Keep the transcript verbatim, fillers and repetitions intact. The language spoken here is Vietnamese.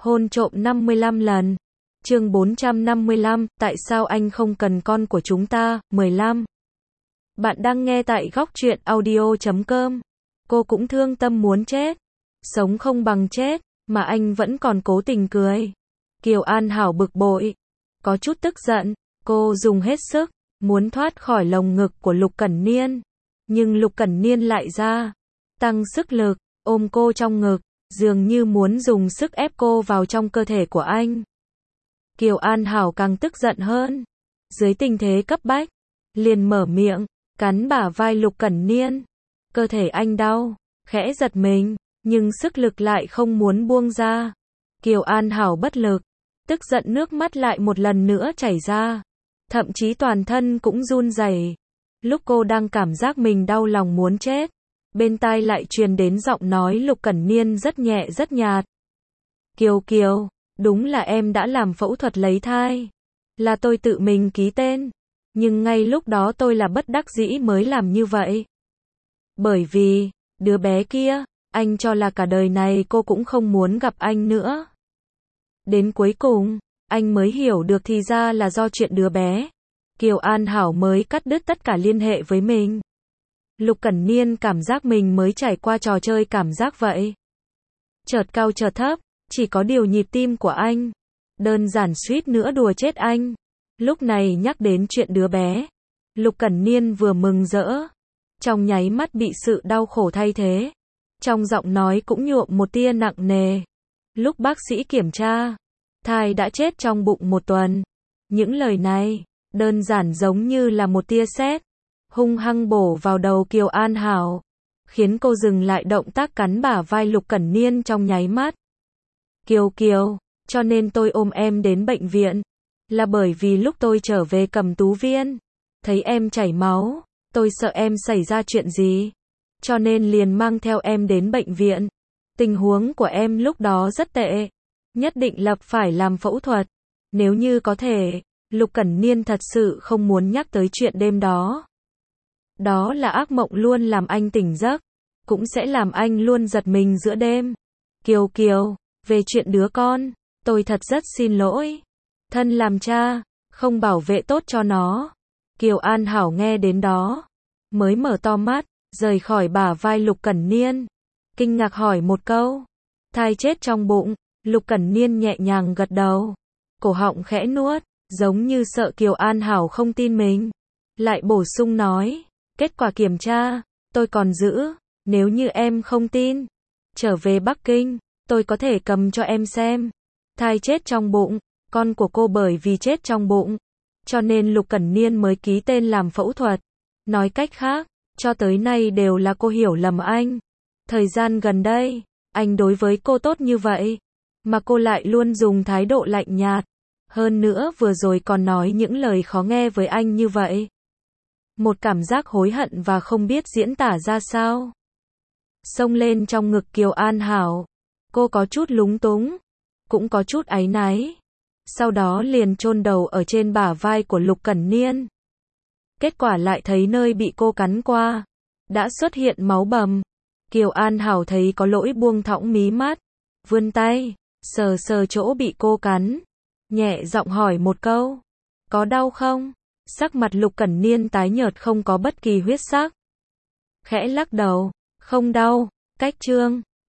Hôn trộm năm mươi lăm lần. Chương bốn trăm năm mươi lăm, tại sao anh không cần con của chúng ta? mười lăm. Bạn đang nghe tại góc truyện audio chấm com. Cô cũng thương tâm muốn chết. Sống không bằng chết, mà anh vẫn còn cố tình cười. Kiều An Hảo bực bội. Có chút tức giận, cô dùng hết sức, muốn thoát khỏi lồng ngực của Lục Cẩn Niên. Nhưng Lục Cẩn Niên lại ra, tăng sức lực, ôm cô trong ngực, dường như muốn dùng sức ép cô vào trong cơ thể của anh. Kiều An Hảo càng tức giận hơn. Dưới tình thế cấp bách, liền mở miệng, cắn bả vai Lục Cẩn Niên. Cơ thể anh đau, khẽ giật mình, nhưng sức lực lại không muốn buông ra. Kiều An Hảo bất lực, tức giận nước mắt lại một lần nữa chảy ra. Thậm chí toàn thân cũng run rẩy. Lúc cô đang cảm giác mình đau lòng muốn chết, bên tai lại truyền đến giọng nói Lục Cẩn Niên rất nhẹ rất nhạt. Kiều Kiều, đúng là em đã làm phẫu thuật lấy thai. Là tôi tự mình ký tên. Nhưng ngay lúc đó tôi là bất đắc dĩ mới làm như vậy. Bởi vì, đứa bé kia, anh cho là cả đời này cô cũng không muốn gặp anh nữa. Đến cuối cùng, anh mới hiểu được thì ra là do chuyện đứa bé. Kiều An Hảo mới cắt đứt tất cả liên hệ với mình. Lục Cẩn Niên cảm giác mình mới trải qua trò chơi cảm giác vậy. Chợt cao chợt thấp, chỉ có điều nhịp tim của anh. Đơn giản suýt nữa đùa chết anh. Lúc này nhắc đến chuyện đứa bé, Lục Cẩn Niên vừa mừng rỡ, trong nháy mắt bị sự đau khổ thay thế. Trong giọng nói cũng nhuộm một tia nặng nề. Lúc bác sĩ kiểm tra, thai đã chết trong bụng một tuần. Những lời này, đơn giản giống như là một tia sét, hung hăng bổ vào đầu Kiều An Hảo, khiến cô dừng lại động tác cắn bả vai Lục Cẩn Niên trong nháy mắt. Kiều Kiều, cho nên tôi ôm em đến bệnh viện, là bởi vì lúc tôi trở về Cẩm Tú Viên, thấy em chảy máu, tôi sợ em xảy ra chuyện gì, cho nên liền mang theo em đến bệnh viện. Tình huống của em lúc đó rất tệ, nhất định lập phải làm phẫu thuật, nếu như có thể. Lục Cẩn Niên thật sự không muốn nhắc tới chuyện đêm đó. Đó là ác mộng luôn làm anh tỉnh giấc, cũng sẽ làm anh luôn giật mình giữa đêm. Kiều Kiều, về chuyện đứa con, tôi thật rất xin lỗi. Thân làm cha, không bảo vệ tốt cho nó. Kiều An Hảo nghe đến đó, mới mở to mắt, rời khỏi bả vai Lục Cẩn Niên. Kinh ngạc hỏi một câu. Thai chết trong bụng. Lục Cẩn Niên nhẹ nhàng gật đầu. Cổ họng khẽ nuốt, giống như sợ Kiều An Hảo không tin mình. Lại bổ sung nói, kết quả kiểm tra, tôi còn giữ, nếu như em không tin, trở về Bắc Kinh, tôi có thể cầm cho em xem. Thai chết trong bụng, con của cô bởi vì chết trong bụng, cho nên Lục Cẩn Niên mới ký tên làm phẫu thuật. Nói cách khác, cho tới nay đều là cô hiểu lầm anh. Thời gian gần đây, anh đối với cô tốt như vậy, mà cô lại luôn dùng thái độ lạnh nhạt. Hơn nữa vừa rồi còn nói những lời khó nghe với anh như vậy. Một cảm giác hối hận và không biết diễn tả ra sao xông lên trong ngực Kiều An Hảo. Cô có chút lúng túng, cũng có chút áy náy. Sau đó liền chôn đầu ở trên bả vai của Lục Cẩn Niên. Kết quả lại thấy nơi bị cô cắn qua đã xuất hiện máu bầm. Kiều An Hảo thấy có lỗi buông thõng mí mắt, vươn tay sờ sờ chỗ bị cô cắn, nhẹ giọng hỏi một câu, có đau không? Sắc mặt Lục Cẩn Niên tái nhợt không có bất kỳ huyết sắc. Khẽ lắc đầu, không đau. Cách chương